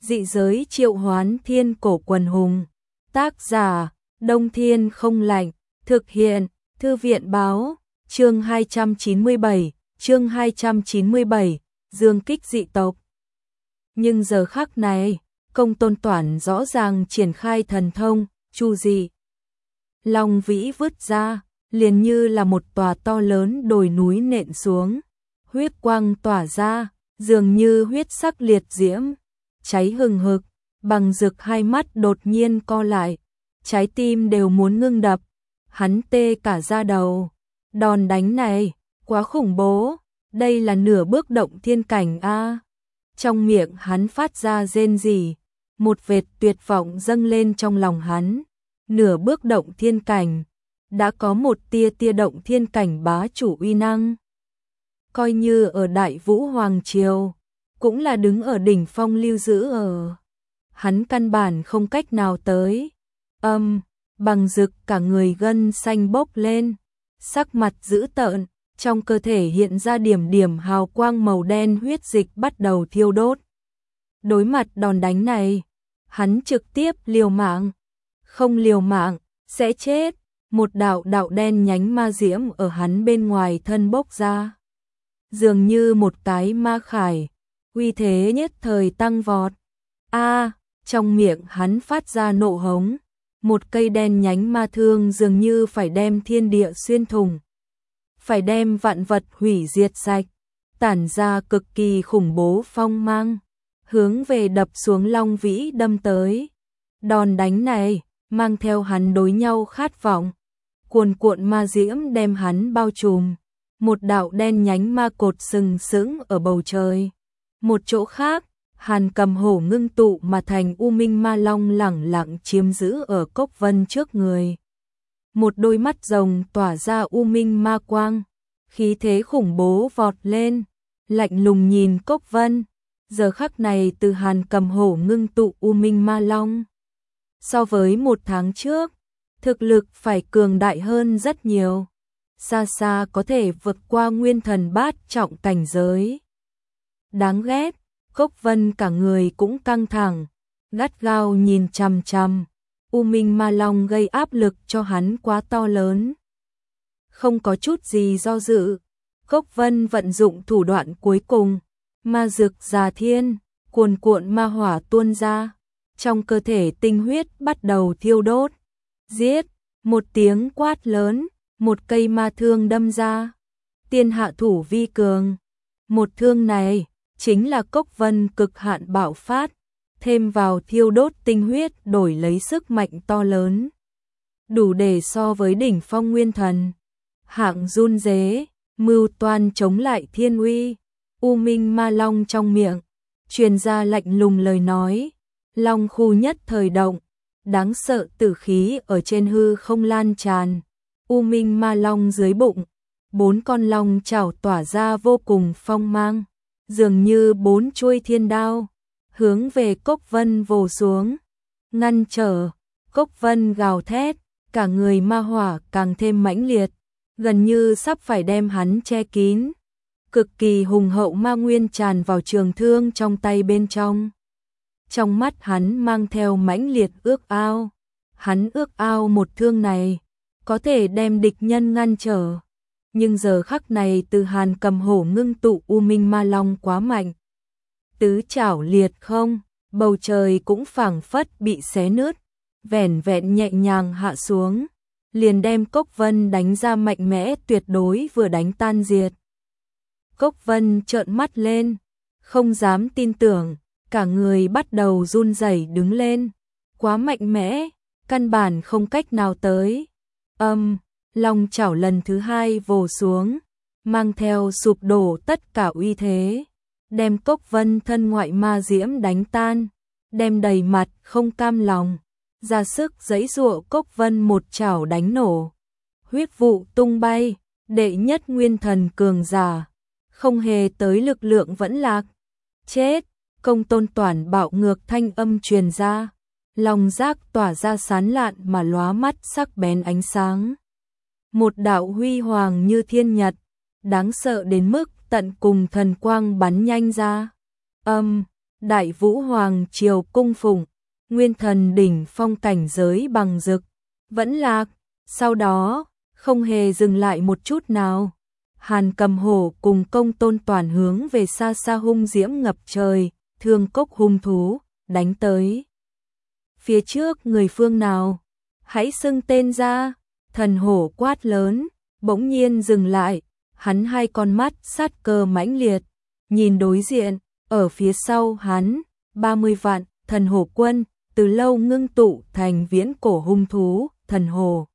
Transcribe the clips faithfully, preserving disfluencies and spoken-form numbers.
Dị giới triệu hoán thiên cổ quần hùng. Tác giả, Đông Thiên không lạnh. Thực hiện, Thư viện báo. Chương hai trăm chín mươi bảy, chương hai trăm chín mươi bảy, dương kích dị tộc. Nhưng giờ khắc này, Công Tôn Toản rõ ràng triển khai thần thông, chu dị. Long vĩ vứt ra, liền như là một tòa to lớn đồi núi nện xuống. Huyết quang tỏa ra, dường như huyết sắc liệt diễm, cháy hừng hực, Bằng Dực hai mắt đột nhiên co lại, trái tim đều muốn ngưng đập, hắn tê cả da đầu. Đòn đánh này, quá khủng bố, đây là nửa bước động thiên cảnh a. Trong miệng hắn phát ra rên rỉ, một vệt tuyệt vọng dâng lên trong lòng hắn. Nửa bước động thiên cảnh, đã có một tia tia động thiên cảnh bá chủ uy năng. Coi như ở Đại Vũ Hoàng Triều, cũng là đứng ở đỉnh phong lưu giữ ở. Hắn căn bản không cách nào tới. Âm, Bằng Dực cả người gân xanh bốc lên, sắc mặt dữ tợn, trong cơ thể hiện ra điểm điểm hào quang màu đen, huyết dịch bắt đầu thiêu đốt. Đối mặt đòn đánh này, hắn trực tiếp liều mạng. Không liều mạng, sẽ chết. Một đạo đạo đen nhánh ma diễm ở hắn bên ngoài thân bốc ra. Dường như một cái ma khải, uy thế nhất thời tăng vọt. A, trong miệng hắn phát ra nộ hống. Một cây đen nhánh ma thương dường như phải đem thiên địa xuyên thủng, phải đem vạn vật hủy diệt sạch, tản ra cực kỳ khủng bố phong mang, hướng về đập xuống Long Vĩ đâm tới. Đòn đánh này mang theo hắn đối nhau khát vọng, cuồn cuộn ma diễm đem hắn bao trùm, một đạo đen nhánh ma cột sừng sững ở bầu trời. Một chỗ khác, Hàn Cầm Hổ ngưng tụ mà thành U Minh Ma Long lẳng lặng chiếm giữ ở Cốc Vân trước người. Một đôi mắt rồng tỏa ra U Minh Ma quang, khí thế khủng bố vọt lên, lạnh lùng nhìn Cốc Vân. Giờ khắc này từ Hàn Cầm Hổ ngưng tụ U Minh Ma Long, so với một tháng trước, thực lực phải cường đại hơn rất nhiều, xa xa có thể vượt qua nguyên thần bát trọng cảnh giới. Đáng ghét, Cốc Vân cả người cũng căng thẳng, gắt gao nhìn chằm chằm. U Minh Ma Long gây áp lực cho hắn quá to lớn. Không có chút gì do dự, Cốc Vân vận dụng thủ đoạn cuối cùng, ma dực già thiên, cuồn cuộn ma hỏa tuôn ra, trong cơ thể tinh huyết bắt đầu thiêu đốt. Giết, một tiếng quát lớn, một cây ma thương đâm ra. Tiên hạ thủ vi cường, một thương này chính là Cốc Vân cực hạn bạo phát, thêm vào thiêu đốt tinh huyết đổi lấy sức mạnh to lớn, đủ để so với đỉnh phong nguyên thần. Hạng run rế, mưu toan chống lại thiên uy. U Minh Ma Long trong miệng truyền ra lạnh lùng lời nói, long khu nhất thời động, đáng sợ tử khí ở trên hư không lan tràn. U Minh Ma Long dưới bụng, bốn con long chảo tỏa ra vô cùng phong mang, dường như bốn chuôi thiên đao, hướng về Cốc Vân vồ xuống, ngăn trở. Cốc Vân gào thét, cả người ma hỏa càng thêm mãnh liệt, gần như sắp phải đem hắn che kín. Cực kỳ hùng hậu ma nguyên tràn vào trường thương trong tay bên trong. Trong mắt hắn mang theo mãnh liệt ước ao. Hắn ước ao một thương này có thể đem địch nhân ngăn trở. Nhưng giờ khắc này từ Hàn Cầm Hổ ngưng tụ U Minh Ma Long quá mạnh. Tứ chảo liệt không, bầu trời cũng phảng phất bị xé nứt, vẻn vẹn nhẹ nhàng hạ xuống, liền đem Cốc Vân đánh ra mạnh mẽ tuyệt đối vừa đánh tan diệt. Cốc Vân trợn mắt lên, không dám tin tưởng, cả người bắt đầu run rẩy đứng lên, quá mạnh mẽ, căn bản không cách nào tới. Âm, long chảo lần thứ hai vồ xuống, mang theo sụp đổ tất cả uy thế, đem Cốc Vân thân ngoại ma diễm đánh tan, đem đầy mặt không cam lòng, ra sức giãy giụa. Cốc Vân một chảo đánh nổ, huyết vụ tung bay, đệ nhất nguyên thần cường giả, không hề tới lực lượng vẫn lạc. Chết, Công Tôn Toản bạo ngược thanh âm truyền ra, lòng giác tỏa ra sán lạn mà lóa mắt sắc bén ánh sáng. Một đạo huy hoàng như thiên nhật, đáng sợ đến mức tận cùng thần quang bắn nhanh ra. Âm, Đại Vũ Hoàng triều cung phụng, nguyên thần đỉnh phong cảnh giới bằng dực, vẫn lạc, sau đó, không hề dừng lại một chút nào. Hàn Cầm Hổ cùng Công Tôn Toàn hướng về xa xa hung diễm ngập trời, thương cốc hung thú, đánh tới. Phía trước người phương nào? Hãy xưng tên ra, thần hổ quát lớn, bỗng nhiên dừng lại, hắn hai con mắt sát cơ mãnh liệt, nhìn đối diện, ở phía sau hắn, ba mươi vạn, thần hổ quân, từ lâu ngưng tụ thành viễn cổ hung thú, thần hổ.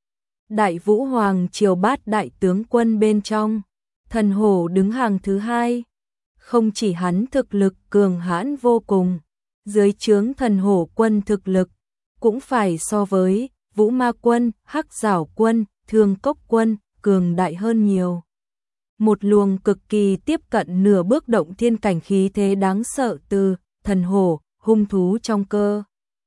Đại Vũ Hoàng triều bát đại tướng quân bên trong, thần hổ đứng hàng thứ hai. Không chỉ hắn thực lực cường hãn vô cùng, dưới trướng thần hổ quân thực lực, cũng phải so với Vũ Ma quân, Hắc Giảo quân, Thương Cốc quân, cường đại hơn nhiều. Một luồng cực kỳ tiếp cận nửa bước động thiên cảnh khí thế đáng sợ từ thần hổ, hung thú trong cơ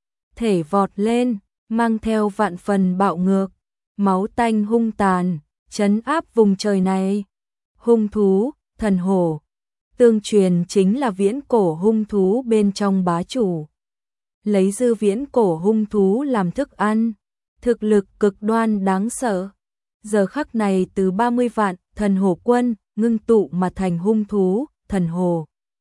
thể vọt lên, mang theo vạn phần bạo ngược, máu tanh hung tàn, trấn áp vùng trời này. Hung thú, thần hổ, tương truyền chính là viễn cổ hung thú bên trong bá chủ. Lấy dư viễn cổ hung thú làm thức ăn, thực lực cực đoan đáng sợ. Giờ khắc này từ ba mươi vạn thần hổ quân ngưng tụ mà thành hung thú, thần hổ.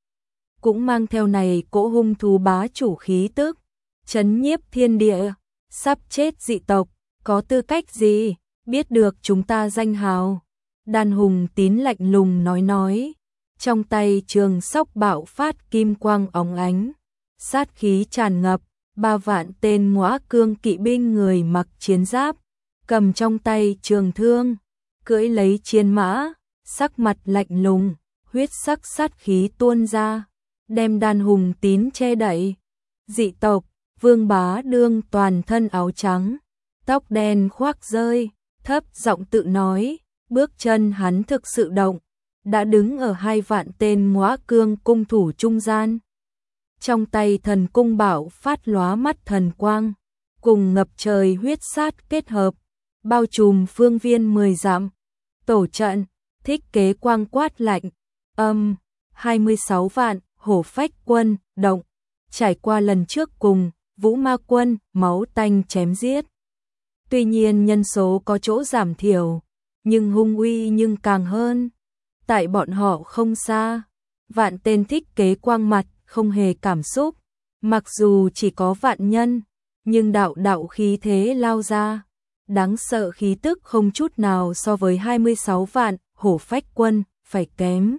Cũng mang theo này cỗ hung thú bá chủ khí tức, chấn nhiếp thiên địa, sắp chết dị tộc, có tư cách gì, biết được chúng ta danh hào. Đàn Hùng Tín lạnh lùng nói nói, trong tay trường sóc bạo phát kim quang óng ánh, sát khí tràn ngập, ba vạn tên ngõa cương kỵ binh người mặc chiến giáp, cầm trong tay trường thương, cưỡi lấy chiến mã, sắc mặt lạnh lùng, huyết sắc sát khí tuôn ra, đem Đàn Hùng Tín che đậy. Dị tộc, Vương Bá Đương toàn thân áo trắng, tóc đen khoác rơi, thấp giọng tự nói, bước chân hắn thực sự động, đã đứng ở hai vạn tên ngõa cương cung thủ trung gian. Trong tay thần cung bảo phát lóa mắt thần quang, cùng ngập trời huyết sát kết hợp, bao trùm phương viên mười dặm. Tổ trận, thích kế quang quát lạnh, âm, hai mươi sáu vạn, hổ phách quân, động, trải qua lần trước cùng, Vũ Ma quân, máu tanh chém giết. Tuy nhiên nhân số có chỗ giảm thiểu, nhưng hung uy nhưng càng hơn. Tại bọn họ không xa, vạn tên thích kế quang mặt, không hề cảm xúc. Mặc dù chỉ có vạn nhân, nhưng đạo đạo khí thế lao ra. Đáng sợ khí tức không chút nào so với hai mươi sáu vạn, hổ phách quân, phải kém.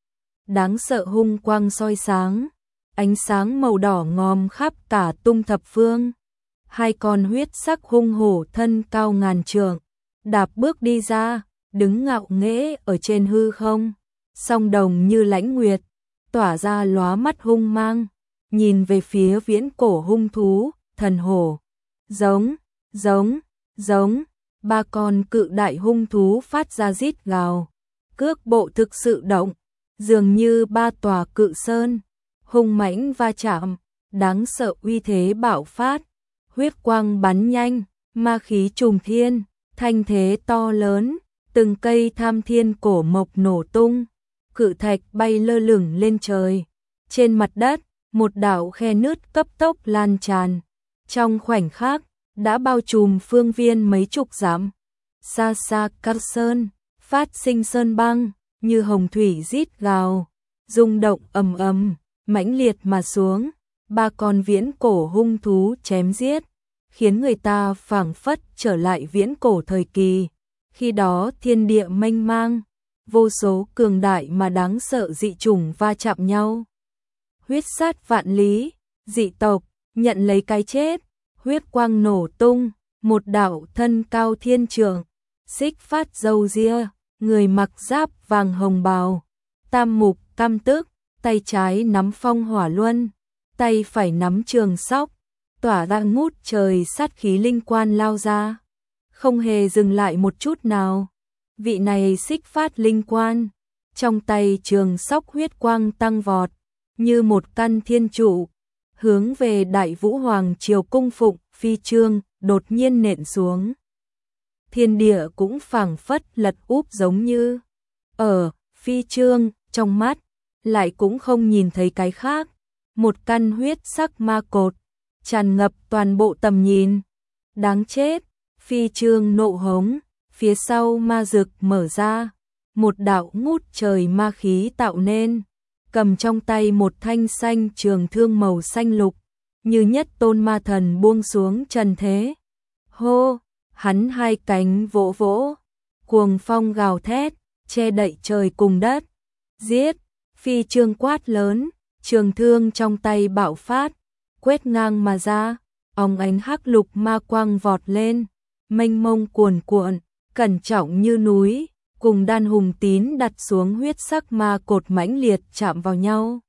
Đáng sợ hung quang soi sáng, ánh sáng màu đỏ ngòm khắp cả tung thập phương. Hai con huyết sắc hung hổ thân cao ngàn trượng, đạp bước đi ra, đứng ngạo nghễ ở trên hư không, song đồng như lãnh nguyệt, tỏa ra lóa mắt hung mang, nhìn về phía viễn cổ hung thú, thần hổ. Giống, giống, giống, ba con cự đại hung thú phát ra rít gào, cước bộ thực sự động, dường như ba tòa cự sơn, hung mãnh va chạm, đáng sợ uy thế bạo phát, huyết quang bắn nhanh, ma khí trùng thiên, thanh thế to lớn, từng cây tham thiên cổ mộc nổ tung, cự thạch bay lơ lửng lên trời. Trên mặt đất, một đạo khe nứt cấp tốc lan tràn, trong khoảnh khắc đã bao trùm phương viên mấy chục dặm. Xa xa các sơn, phát sinh sơn băng, như hồng thủy rít gào, rung động ầm ầm, mãnh liệt mà xuống. Ba con viễn cổ hung thú chém giết, khiến người ta phảng phất trở lại viễn cổ thời kỳ. Khi đó thiên địa mênh mang, vô số cường đại mà đáng sợ dị chủng va chạm nhau. Huyết sát vạn lý, dị tộc, nhận lấy cái chết, huyết quang nổ tung, một đạo thân cao thiên trượng, xích phát râu ria, người mặc giáp vàng hồng bào, tam mục cam tức, tay trái nắm phong hỏa luân, tay phải nắm trường sóc, tỏa ra ngút trời sát khí linh quan lao ra, không hề dừng lại một chút nào. Vị này xích phát linh quan, trong tay trường sóc huyết quang tăng vọt, như một căn thiên trụ, hướng về Đại Vũ Hoàng triều cung phụng phi trương đột nhiên nện xuống. Thiên địa cũng phảng phất lật úp giống như ở phi trương trong mắt, lại cũng không nhìn thấy cái khác. một căn huyết sắc ma cột, tràn ngập toàn bộ tầm nhìn. Đáng chết, Phi Trương nộ hống, phía sau ma dực mở ra, một đạo ngút trời ma khí tạo nên, cầm trong tay một thanh xanh trường thương màu xanh lục, như nhất tôn ma thần buông xuống trần thế. Hô, hắn hai cánh vỗ vỗ, cuồng phong gào thét, che đậy trời cùng đất. Giết, Phi Trương quát lớn, trường thương trong tay bạo phát, quét ngang mà ra, óng ánh hắc lục ma quang vọt lên, mênh mông cuồn cuộn, cẩn trọng như núi, cùng đan hùng tín đặt xuống huyết sắc ma cột mãnh liệt chạm vào nhau.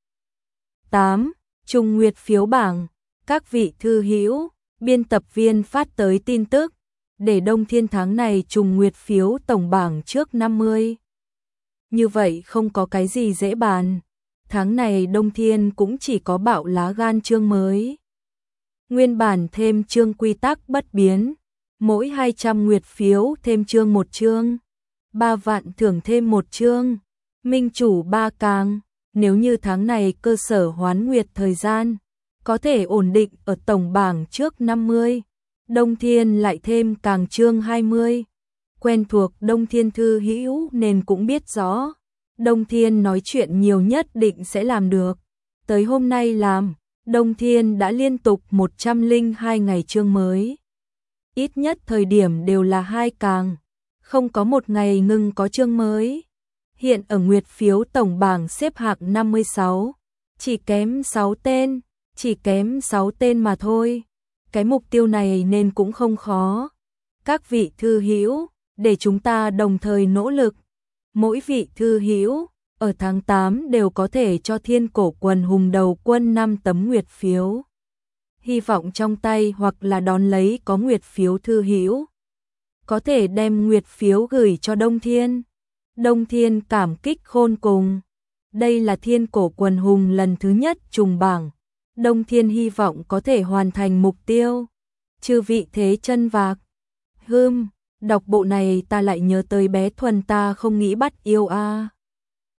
tám. Trung Nguyệt phiếu bảng, các vị thư hữu, biên tập viên phát tới tin tức, để Đông Thiên tháng này Trung Nguyệt phiếu tổng bảng trước năm mươi. Như vậy không có cái gì dễ bàn, tháng này Đông Thiên cũng chỉ có bạo lá gan chương mới. Nguyên bản thêm chương quy tắc bất biến, mỗi hai trăm Nguyệt phiếu thêm chương một chương, ba vạn thưởng thêm một chương, minh chủ ba càng, nếu như tháng này cơ sở hoán nguyệt thời gian, có thể ổn định ở tổng bảng trước năm mươi, Đông Thiên lại thêm càng chương hai mươi. Quen thuộc Đông Thiên thư hữu nên cũng biết rõ, Đông Thiên nói chuyện nhiều nhất định sẽ làm được. Tới hôm nay làm, Đông Thiên đã liên tục một trăm lẻ hai ngày chương mới. Ít nhất thời điểm đều là hai càng, không có một ngày ngừng có chương mới. Hiện ở Nguyệt phiếu tổng bảng xếp hạng năm mươi sáu, chỉ kém sáu tên, chỉ kém sáu tên mà thôi. Cái mục tiêu này nên cũng không khó. Các vị thư hữu, để chúng ta đồng thời nỗ lực. Mỗi vị thư hữu ở tháng tám đều có thể cho Thiên Cổ Quần Hùng đầu quân năm tấm Nguyệt phiếu. Hy vọng trong tay hoặc là đón lấy có Nguyệt phiếu thư hữu, có thể đem Nguyệt phiếu gửi cho Đông Thiên. Đông Thiên cảm kích khôn cùng. Đây là Thiên Cổ Quần Hùng lần thứ nhất trùng bảng. Đông Thiên hy vọng có thể hoàn thành mục tiêu. Chư vị thế chân vạc. Hưm, đọc bộ này ta lại nhớ tới bé Thuần ta không nghĩ bắt yêu a. À.